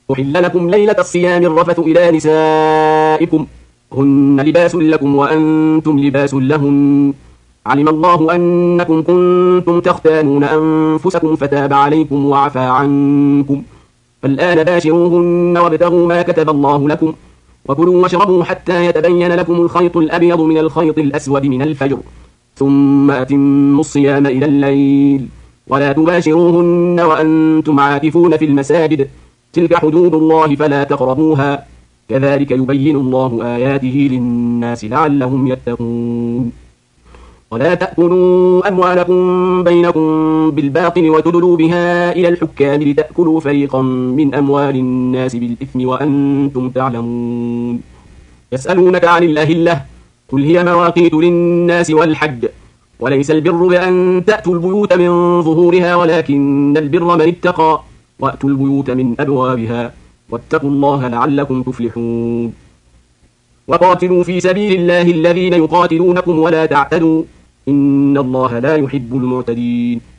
أحل لكم ليلة الصيام الرفث إلى نسائكم هن لباس لكم وأنتم لباس لهن علم الله أنكم كنتم تختانون أنفسكم فتاب عليكم وعفى عنكم فالآن باشروهن وابتغوا ما كتب الله لكم وكلوا واشربوا حتى يتبين لكم الخيط الأبيض من الخيط الأسود من الفجر ثم أتموا الصيام إلى الليل ولا تباشروهن وأنتم عاكفون في المساجد تلك حدود الله فلا تقربوها كذلك يبين الله آياته للناس لعلهم يتقون ولا تأكلوا أموالكم بينكم بالباطل وتدلوا بها إلى الحكام لتأكلوا فريقا من أموال الناس بالإثم وأنتم تعلمون يسألونك عن الأهلة قل هي مواقيت للناس والحج وليس البر بأن تأتوا البيوت من ظهورها ولكن البر من اتقى وأتوا البيوت من أبوابها واتقوا الله لعلكم تفلحون وقاتلوا في سبيل الله الذين يقاتلونكم ولا تعتدوا إن الله لا يحب المعتدين